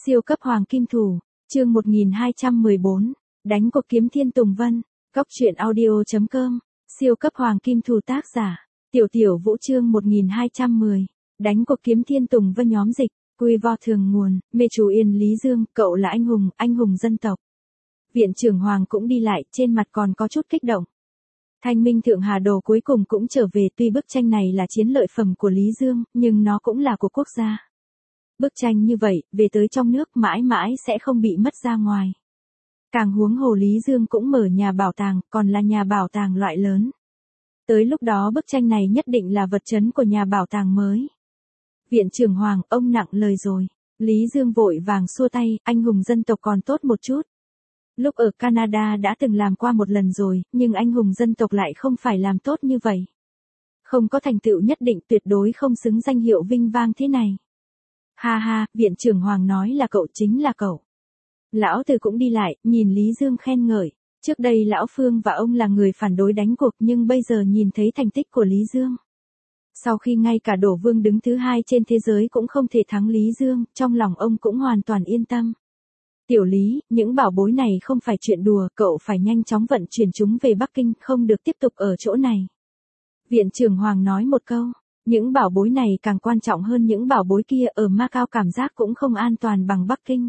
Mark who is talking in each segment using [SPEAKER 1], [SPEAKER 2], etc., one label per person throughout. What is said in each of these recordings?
[SPEAKER 1] Siêu cấp hoàng kim thủ, chương 1214, đánh cuộc kiếm thiên Tùng Vân, góc truyện audio.com, siêu cấp hoàng kim thủ tác giả, Tiểu Tiểu Vũ chương 1210, đánh cuộc kiếm thiên Tùng Vân nhóm dịch, quy vo thường nguồn, mê chủ Yên Lý Dương, cậu là anh hùng dân tộc. Viện trưởng Hoàng cũng đi lại, trên mặt còn có chút kích động. Thanh Minh Thượng Hà Đồ cuối cùng cũng trở về, tuy bức tranh này là chiến lợi phẩm của Lý Dương, nhưng nó cũng là của quốc gia. Bức tranh như vậy, về tới trong nước mãi mãi sẽ không bị mất ra ngoài. Càng huống hồ Lý Dương cũng mở nhà bảo tàng, còn là nhà bảo tàng loại lớn. Tới lúc đó bức tranh này nhất định là vật trấn của nhà bảo tàng mới. Viện trưởng Hoàng, ông nặng lời rồi. Lý Dương vội vàng xua tay, anh hùng dân tộc còn tốt một chút. Lúc ở Canada đã từng làm qua một lần rồi, nhưng anh hùng dân tộc lại không phải làm tốt như vậy. Không có thành tựu nhất định, tuyệt đối không xứng danh hiệu vinh vang thế này. Ha ha, viện trưởng Hoàng nói là cậu, chính là cậu. Lão Từ cũng đi lại, nhìn Lý Dương khen ngợi. Trước đây Lão Phương và ông là người phản đối đánh cuộc, nhưng bây giờ nhìn thấy thành tích của Lý Dương. Sau khi ngay cả Đổ Vương đứng thứ 2 trên thế giới cũng không thể thắng Lý Dương, trong lòng ông cũng hoàn toàn yên tâm. Tiểu Lý, những bảo bối này không phải chuyện đùa, cậu phải nhanh chóng vận chuyển chúng về Bắc Kinh, không được tiếp tục ở chỗ này. Viện trưởng Hoàng nói một câu, những bảo bối này càng quan trọng hơn những bảo bối kia, ở Macau cảm giác cũng không an toàn bằng Bắc Kinh.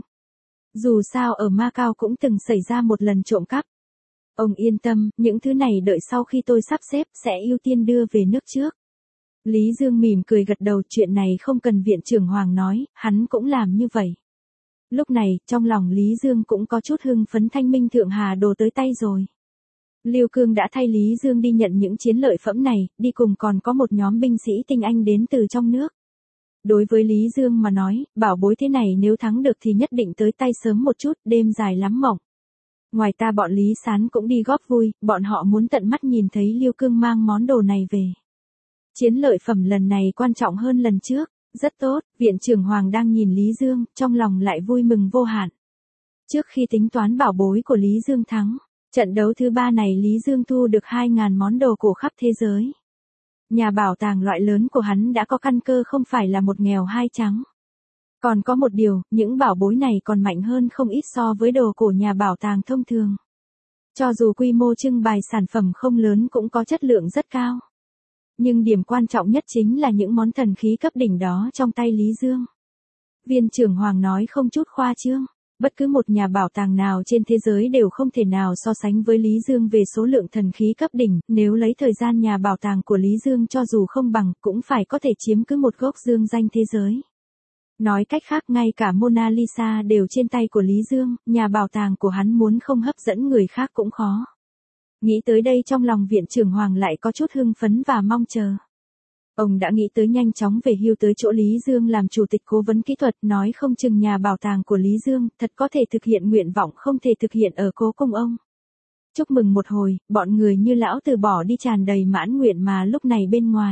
[SPEAKER 1] Dù sao ở Macau cũng từng xảy ra một lần trộm cắp. Ông yên tâm, những thứ này đợi sau khi tôi sắp xếp sẽ ưu tiên đưa về nước trước. Lý Dương mỉm cười gật đầu, chuyện này không cần viện trưởng Hoàng nói, hắn cũng làm như vậy. Lúc này, trong lòng Lý Dương cũng có chút hưng phấn, Thanh Minh Thượng Hà Đồ tới tay rồi. Lưu Cương đã thay Lý Dương đi nhận những chiến lợi phẩm này, đi cùng còn có một nhóm binh sĩ tinh anh đến từ trong nước. Đối với Lý Dương mà nói, bảo bối thế này nếu thắng được thì nhất định tới tay sớm một chút, đêm dài lắm mộng. Ngoài ta bọn Lý Sán cũng đi góp vui, bọn họ muốn tận mắt nhìn thấy Lưu Cương mang món đồ này về. Chiến lợi phẩm lần này quan trọng hơn lần trước. Rất tốt, viện trưởng Hoàng đang nhìn Lý Dương, trong lòng lại vui mừng vô hạn. Trước khi tính toán bảo bối của Lý Dương thắng, trận đấu thứ 3 này Lý Dương thu được 2.000 món đồ cổ khắp thế giới. Nhà bảo tàng loại lớn của hắn đã có căn cơ, không phải là một nghèo hai trắng. Còn có một điều, những bảo bối này còn mạnh hơn không ít so với đồ cổ nhà bảo tàng thông thường. Cho dù quy mô trưng bày sản phẩm không lớn cũng có chất lượng rất cao. Nhưng điểm quan trọng nhất chính là những món thần khí cấp đỉnh đó trong tay Lý Dương. Viên trưởng Hoàng nói không chút khoa trương, bất cứ một nhà bảo tàng nào trên thế giới đều không thể nào so sánh với Lý Dương về số lượng thần khí cấp đỉnh, nếu lấy thời gian nhà bảo tàng của Lý Dương cho dù không bằng, cũng phải có thể chiếm cứ một gốc dương danh thế giới. Nói cách khác, ngay cả Mona Lisa đều trên tay của Lý Dương, nhà bảo tàng của hắn muốn không hấp dẫn người khác cũng khó. Nghĩ tới đây trong lòng viện trưởng Hoàng lại có chút hưng phấn và mong chờ. Ông đã nghĩ tới nhanh chóng về hưu tới chỗ Lý Dương làm chủ tịch cố vấn kỹ thuật, nói không chừng nhà bảo tàng của Lý Dương thật có thể thực hiện nguyện vọng không thể thực hiện ở cố cung ông. Chúc mừng một hồi, bọn người như lão từ bỏ đi tràn đầy mãn nguyện mà lúc này bên ngoài.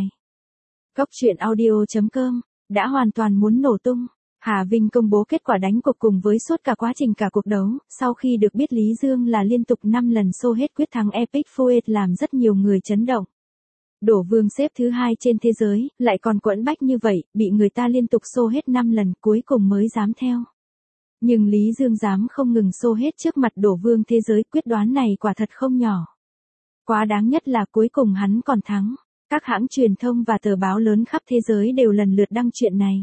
[SPEAKER 1] Góc truyện audio.com, đã hoàn toàn muốn nổ tung. Hà Vinh công bố kết quả đánh cuộc cùng với suốt cả quá trình cả cuộc đấu, sau khi được biết Lý Dương là liên tục 5 lần xô hết quyết thắng Epic Fuet làm rất nhiều người chấn động. Đổ Vương xếp thứ 2 trên thế giới, lại còn quẫn bách như vậy, bị người ta liên tục xô hết 5 lần cuối cùng mới dám theo. Nhưng Lý Dương dám không ngừng xô hết trước mặt Đổ Vương thế giới, quyết đoán này quả thật không nhỏ. Quá đáng nhất là cuối cùng hắn còn thắng. Các hãng truyền thông và tờ báo lớn khắp thế giới đều lần lượt đăng chuyện này.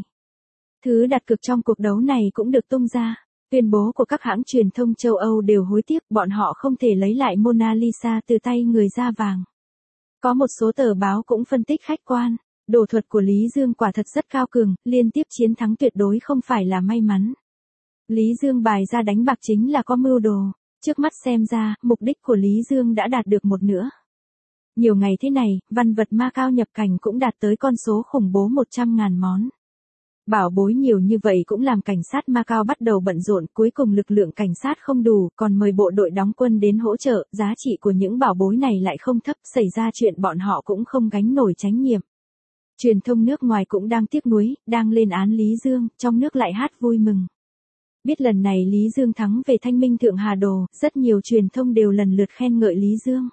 [SPEAKER 1] Thứ đặt cược trong cuộc đấu này cũng được tung ra. Tuyên bố của các hãng truyền thông châu Âu đều hối tiếc, bọn họ không thể lấy lại Mona Lisa từ tay người da vàng. Có một số tờ báo cũng phân tích khách quan, đồ thuật của Lý Dương quả thật rất cao cường, liên tiếp chiến thắng tuyệt đối không phải là may mắn. Lý Dương bày ra đánh bạc chính là có mưu đồ, trước mắt xem ra, mục đích của Lý Dương đã đạt được một nửa. Nhiều ngày thế này, văn vật Macau nhập cảnh cũng đạt tới con số khủng bố 100.000 món. Bảo bối nhiều như vậy cũng làm cảnh sát Macau bắt đầu bận rộn, cuối cùng lực lượng cảnh sát không đủ, còn mời bộ đội đóng quân đến hỗ trợ, giá trị của những bảo bối này lại không thấp, xảy ra chuyện bọn họ cũng không gánh nổi trách nhiệm. Truyền thông nước ngoài cũng đang tiếc nuối, đang lên án Lý Dương, trong nước lại hát vui mừng. Biết lần này Lý Dương thắng về Thanh Minh Thượng Hà Đồ, rất nhiều truyền thông đều lần lượt khen ngợi Lý Dương.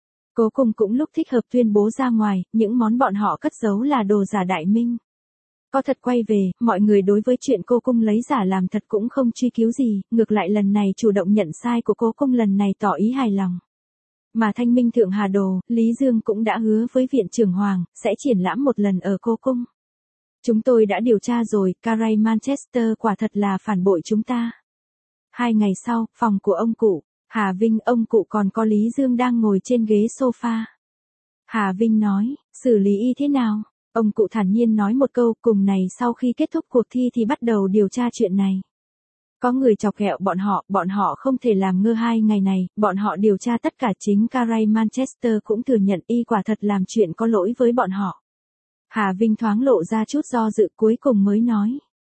[SPEAKER 1] Cố cùng cũng lúc thích hợp tuyên bố ra ngoài, những món bọn họ cất giấu là đồ giả Đại Minh. Có thật quay về, mọi người đối với chuyện cô cung lấy giả làm thật cũng không truy cứu gì, ngược lại lần này chủ động nhận sai của cô cung lần này tỏ ý hài lòng. Mà Thanh Minh Thượng Hà Đồ, Lý Dương cũng đã hứa với Viện trưởng Hoàng, sẽ triển lãm một lần ở cô cung. Chúng tôi đã điều tra rồi, Carey Manchester quả thật là phản bội chúng ta. 2 ngày sau, phòng của ông cụ, Hà Vinh, ông cụ còn có Lý Dương đang ngồi trên ghế sofa. Hà Vinh nói, xử lý y thế nào? Ông cụ thản nhiên nói một câu, cùng này sau khi kết thúc cuộc thi thì bắt đầu điều tra chuyện này. Có người chọc ghẹo bọn họ không thể làm ngơ 2 ngày này, bọn họ điều tra tất cả, chính Carey Manchester cũng thừa nhận y quả thật làm chuyện có lỗi với bọn họ. Hà Vinh thoáng lộ ra chút do dự, cuối cùng mới nói.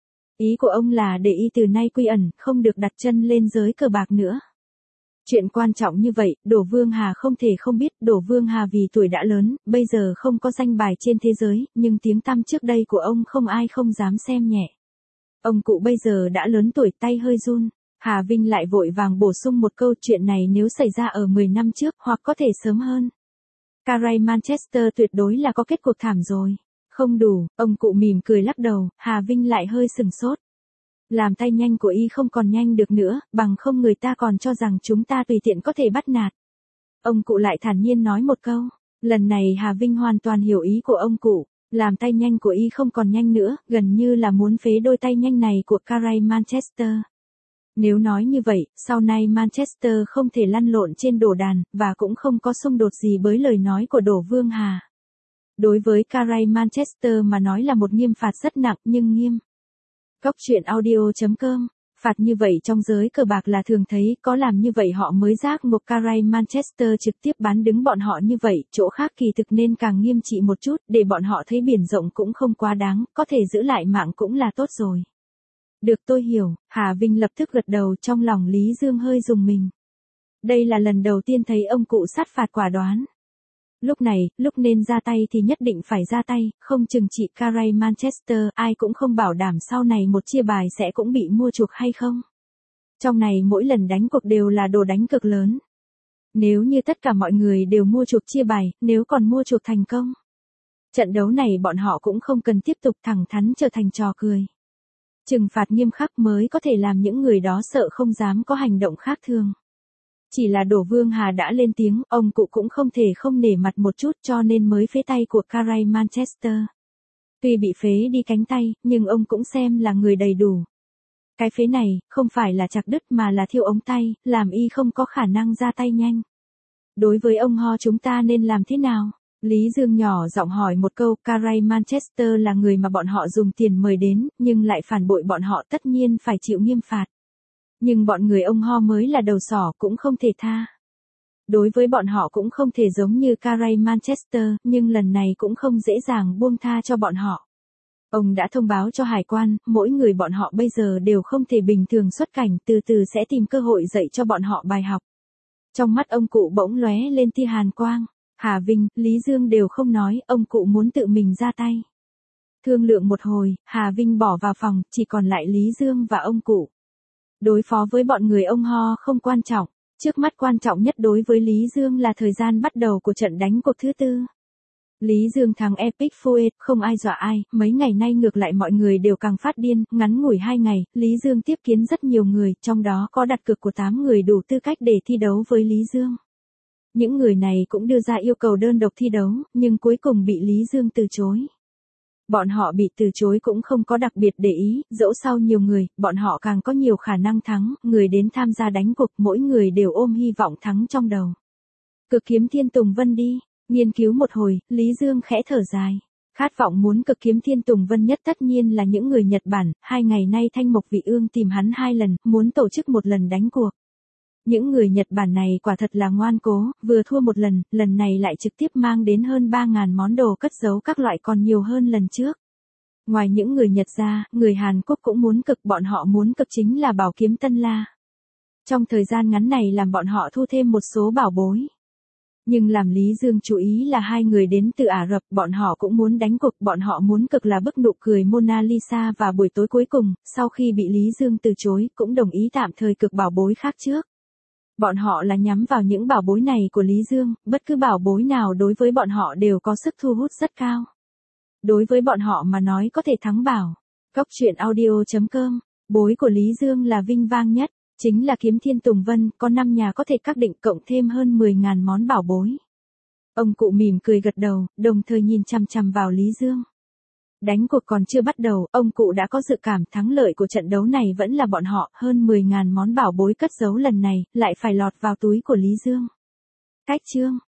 [SPEAKER 1] Ý của ông là để y từ nay quy ẩn, không được đặt chân lên giới cờ bạc nữa. Chuyện quan trọng như vậy, Đỗ Vương Hà không thể không biết. Đỗ Vương Hà vì tuổi đã lớn, bây giờ không có danh bài trên thế giới, nhưng tiếng tăm trước đây của ông không ai không dám xem nhẹ. Ông cụ bây giờ đã lớn tuổi, tay hơi run. Hà Vinh lại vội vàng bổ sung một câu, chuyện này nếu xảy ra ở 10 năm trước, hoặc có thể sớm hơn. Carey Manchester tuyệt đối là có kết cuộc thảm rồi. Không đủ, ông cụ mỉm cười lắc đầu, Hà Vinh lại hơi sừng sốt. Làm tay nhanh của y không còn nhanh được nữa, bằng không người ta còn cho rằng chúng ta tùy tiện có thể bắt nạt. Ông cụ lại thản nhiên nói một câu. Lần này Hà Vinh hoàn toàn hiểu ý của ông cụ. Làm tay nhanh của y không còn nhanh nữa, gần như là muốn phế đôi tay nhanh này của Carey Manchester. Nếu nói như vậy, sau này Manchester không thể lăn lộn trên đồ đàn, và cũng không có xung đột gì với lời nói của Đỗ Vương Hà. Đối với Carey Manchester mà nói là một nghiêm phạt rất nặng nhưng nghiêm. Cóc truyện audio.com, phạt như vậy trong giới cờ bạc là thường thấy, có làm như vậy họ mới giác ngộ. Carey Manchester trực tiếp bán đứng bọn họ như vậy, chỗ khác kỳ thực nên càng nghiêm trị một chút, để bọn họ thấy biển rộng cũng không quá đáng, có thể giữ lại mạng cũng là tốt rồi. Được, tôi hiểu. Hà Vinh lập tức gật đầu, trong lòng Lý Dương hơi rùng mình. Đây là lần đầu tiên thấy ông cụ sát phạt quả đoán. Lúc này, lúc nên ra tay thì nhất định phải ra tay, không chừng trị Carey Manchester, ai cũng không bảo đảm sau này một chia bài sẽ cũng bị mua chuộc hay không. Trong này mỗi lần đánh cuộc đều là đồ đánh cực lớn. Nếu như tất cả mọi người đều mua chuộc chia bài, nếu còn mua chuộc thành công, trận đấu này bọn họ cũng không cần tiếp tục, thẳng thắn trở thành trò cười. Trừng phạt nghiêm khắc mới có thể làm những người đó sợ không dám có hành động khác thường. Chỉ là Đỗ Vương Hà đã lên tiếng, ông cụ cũng không thể không nể mặt một chút, cho nên mới phế tay của Carey Manchester. Tuy bị phế đi cánh tay, nhưng ông cũng xem là người đầy đủ. Cái phế này, không phải là chặt đứt mà là thiêu ống tay, làm y không có khả năng ra tay nhanh. Đối với ông Ho chúng ta nên làm thế nào? Lý Dương nhỏ giọng hỏi một câu. Carey Manchester là người mà bọn họ dùng tiền mời đến, nhưng lại phản bội bọn họ, tất nhiên phải chịu nghiêm phạt. Nhưng bọn người ông Ho mới là đầu sỏ, cũng không thể tha. Đối với bọn họ cũng không thể giống như Carey Manchester, nhưng lần này cũng không dễ dàng buông tha cho bọn họ. Ông đã thông báo cho hải quan, mỗi người bọn họ bây giờ đều không thể bình thường xuất cảnh, từ từ sẽ tìm cơ hội dạy cho bọn họ bài học. Trong mắt ông cụ bỗng lóe lên tia hàn quang. Hà Vinh, Lý Dương đều không nói, ông cụ muốn tự mình ra tay. Thương lượng một hồi, Hà Vinh bỏ vào phòng, chỉ còn lại Lý Dương và ông cụ. Đối phó với bọn người ông Ho không quan trọng, trước mắt quan trọng nhất đối với Lý Dương là thời gian bắt đầu của trận đánh cuộc thứ tư. Lý Dương thắng Epic Fuet, không ai dọa ai, mấy ngày nay ngược lại mọi người đều càng phát điên, ngắn ngủi 2 ngày, Lý Dương tiếp kiến rất nhiều người, trong đó có đặt cược của 8 người đủ tư cách để thi đấu với Lý Dương. Những người này cũng đưa ra yêu cầu đơn độc thi đấu, nhưng cuối cùng bị Lý Dương từ chối. Bọn họ bị từ chối cũng không có đặc biệt để ý, dẫu sau nhiều người, bọn họ càng có nhiều khả năng thắng, người đến tham gia đánh cuộc, mỗi người đều ôm hy vọng thắng trong đầu. Cực kiếm Thiên Tùng Vân đi, nghiên cứu một hồi, Lý Dương khẽ thở dài. Khát vọng muốn cực kiếm Thiên Tùng Vân nhất tất nhiên là những người Nhật Bản, 2 ngày nay Thanh Mộc Vị Ương tìm hắn 2 lần, muốn tổ chức một lần đánh cuộc. Những người Nhật Bản này quả thật là ngoan cố, vừa thua một lần, lần này lại trực tiếp mang đến hơn 3.000 món đồ cất giấu các loại còn nhiều hơn lần trước. Ngoài những người Nhật ra, người Hàn Quốc cũng muốn cực, bọn họ muốn cực chính là bảo kiếm Tân La. Trong thời gian ngắn này làm bọn họ thu thêm một số bảo bối. Nhưng làm Lý Dương chú ý là 2 người đến từ Ả Rập, bọn họ cũng muốn đánh cuộc, bọn họ muốn cực là bức nụ cười Mona Lisa và buổi tối cuối cùng, sau khi bị Lý Dương từ chối, cũng đồng ý tạm thời cực bảo bối khác trước. Bọn họ là nhắm vào những bảo bối này của Lý Dương, bất cứ bảo bối nào đối với bọn họ đều có sức thu hút rất cao. Đối với bọn họ mà nói có thể thắng bảo. Góc truyện audio.com, bối của Lý Dương là vinh vang nhất, chính là kiếm thiên Tùng Vân, có 5 nhà có thể các định cộng thêm hơn 10.000 món bảo bối. Ông cụ mỉm cười gật đầu, đồng thời nhìn chằm chằm vào Lý Dương. Đánh cuộc còn chưa bắt đầu, ông cụ đã có dự cảm thắng lợi của trận đấu này vẫn là bọn họ, hơn 10.000 món bảo bối cất giấu lần này, lại phải lọt vào túi của Lý Dương. Cách chương.